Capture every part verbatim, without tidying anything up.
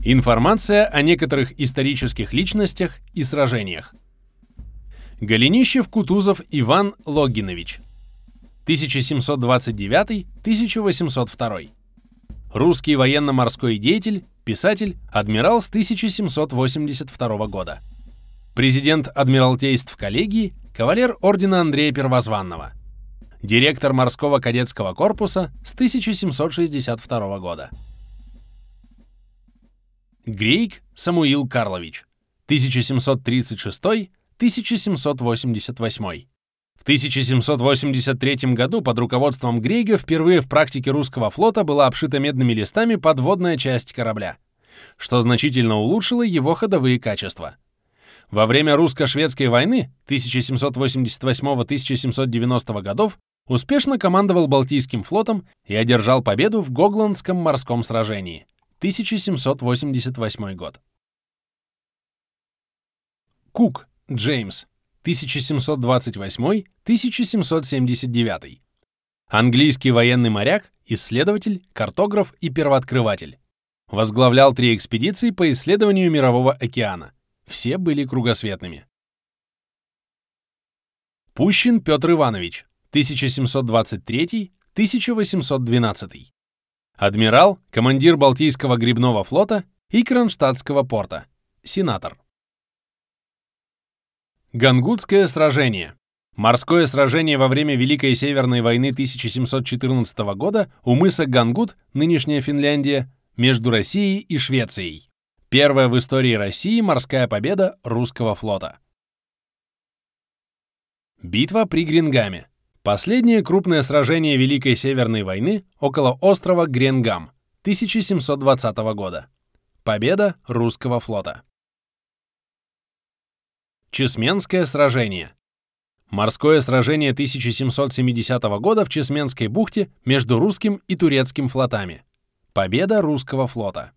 Информация о некоторых исторических личностях и сражениях. Голенищев-Кутузов Иван Логинович, тысяча семьсот двадцать девятый — тысяча восемьсот второй. Русский военно-морской деятель, писатель, адмирал с тысяча семьсот восемьдесят второго года. Президент Адмиралтейств коллегии, кавалер ордена Андрея Первозванного. Директор морского кадетского корпуса с тысяча семьсот шестьдесят второго года. Грейк Самуил Карлович, тысяча семьсот тридцать шестой — тысяча семьсот восемьдесят восьмой. В тысяча семьсот восемьдесят третьем году под руководством Грейга впервые в практике русского флота была обшита медными листами подводная часть корабля, что значительно улучшило его ходовые качества. Во время русско-шведской войны тысяча семьсот восемьдесят восьмого — тысяча семьсот девяностого годов успешно командовал Балтийским флотом и одержал победу в Гогландском морском сражении, тысяча семьсот восемьдесят восьмой год. Кук Джеймс, тысяча семьсот двадцать восьмой — тысяча семьсот семьдесят девятый. Английский военный моряк, исследователь, картограф и первооткрыватель. Возглавлял три экспедиции по исследованию Мирового океана. Все были кругосветными. Пущин Петр Иванович, тысяча семьсот двадцать третий — тысяча восемьсот двенадцатый. Адмирал, командир Балтийского гребного флота и Кронштадтского порта. Сенатор. Гангутское сражение. Морское сражение во время Великой Северной войны тысяча семьсот четырнадцатого года у мыса Гангут, нынешняя Финляндия, между Россией и Швецией. Первая в истории России морская победа русского флота. Битва при Гренгаме. Последнее крупное сражение Великой Северной войны около острова Гренгам, тысяча семьсот двадцатого года. Победа русского флота. Чесменское сражение. Морское сражение тысяча семьсот семидесятого года в Чесменской бухте между русским и турецким флотами. Победа русского флота.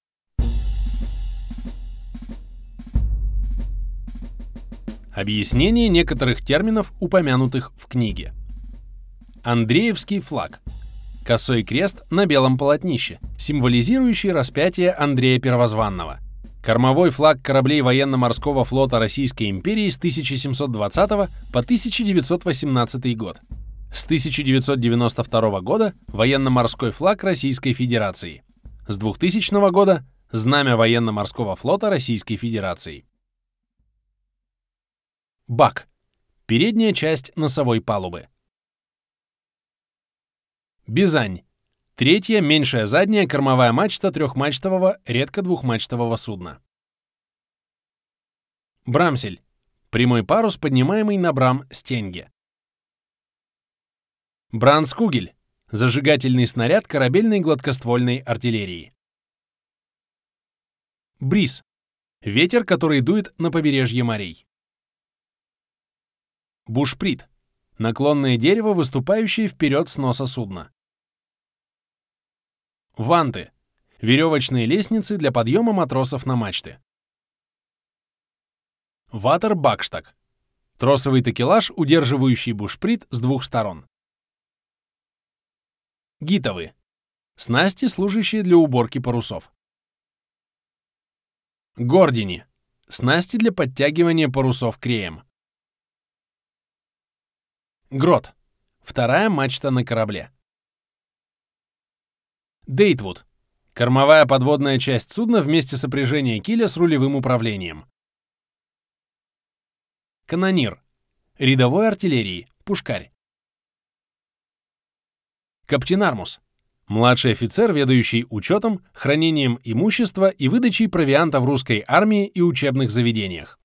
Объяснение некоторых терминов, упомянутых в книге. Андреевский флаг. Косой крест на белом полотнище, символизирующий распятие Андрея Первозванного. Кормовой флаг кораблей военно-морского флота Российской империи с тысяча семьсот двадцатого по тысяча девятьсот восемнадцатый год. С тысяча девятьсот девяносто второго года военно-морской флаг Российской Федерации. С двухтысячного года знамя военно-морского флота Российской Федерации. Бак. Передняя часть носовой палубы. Бизань. Третья, меньшая задняя кормовая мачта трехмачтового, редко двухмачтового судна. Брамсель. Прямой парус, поднимаемый на брам-стенге. Бранскугель. Зажигательный снаряд корабельной гладкоствольной артиллерии. Бриз. Ветер, который дует на побережье морей. Бушприт. Наклонное дерево, выступающее вперед с носа судна. Ванты. Веревочные лестницы для подъема матросов на мачты. Ватербакштаг. Тросовый такелаж, удерживающий бушприт с двух сторон. Гитовы. Снасти, служащие для уборки парусов. Гордини. Снасти для подтягивания парусов креем. Грот. Вторая мачта на корабле. Дейтвуд. Кормовая подводная часть судна вместе сопряжения киля с рулевым управлением. Канонир. Рядовой артиллерии. Пушкарь. Каптенармус. Младший офицер, ведающий учетом, хранением имущества и выдачей провианта в русской армии и учебных заведениях.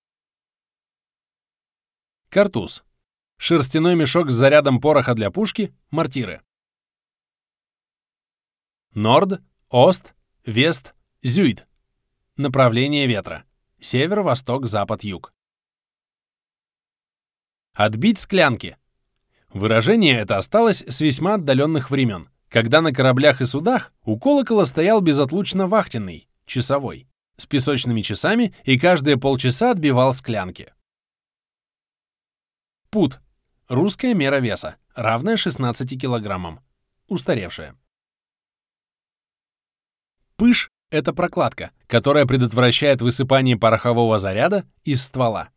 Картуз. Шерстяной мешок с зарядом пороха для пушки, мортиры. Норд, Ост, Вест, Зюйд. Направление ветра. Север, восток, запад, юг. Отбить склянки. Выражение это осталось с весьма отдаленных времен, когда на кораблях и судах у колокола стоял безотлучно вахтенный, часовой, с песочными часами и каждые полчаса отбивал склянки. Пуд. Русская мера веса, равная шестнадцати килограммам. Устаревшая. Пыш Это прокладка, которая предотвращает высыпание порохового заряда из ствола.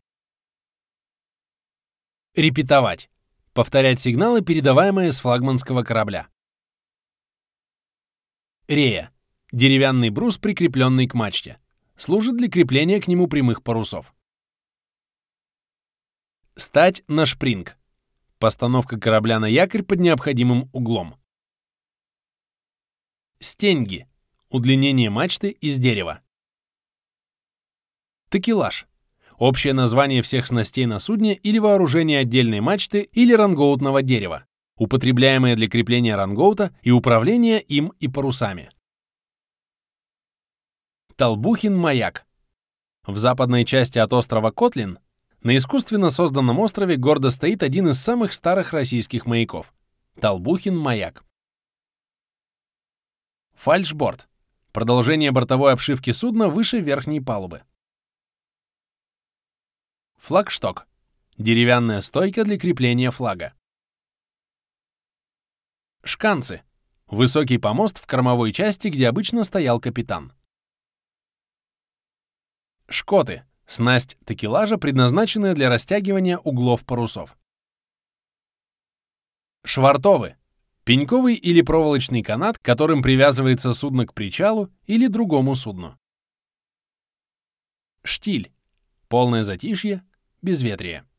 Репетовать. Повторять сигналы, передаваемые с флагманского корабля. Рея. Деревянный брус, прикрепленный к мачте. Служит для крепления к нему прямых парусов. Стать на шпринг. Постановка корабля на якорь под необходимым углом. Стеньги. Удлинение мачты из дерева. Такелаж. Общее название всех снастей на судне или вооружения отдельной мачты или рангоутного дерева, употребляемое для крепления рангоута и управления им и парусами. Толбухин маяк. В западной части от острова Котлин на искусственно созданном острове гордо стоит один из самых старых российских маяков — Толбухин маяк. Фальшборд. Продолжение бортовой обшивки судна выше верхней палубы. Флагшток. Деревянная стойка для крепления флага. Шканцы. Высокий помост в кормовой части, где обычно стоял капитан. Шкоты. Снасть такелажа, предназначенная для растягивания углов парусов. Швартовы. Пеньковый или проволочный канат, которым привязывается судно к причалу или другому судну. Штиль. Полное затишье, безветрие.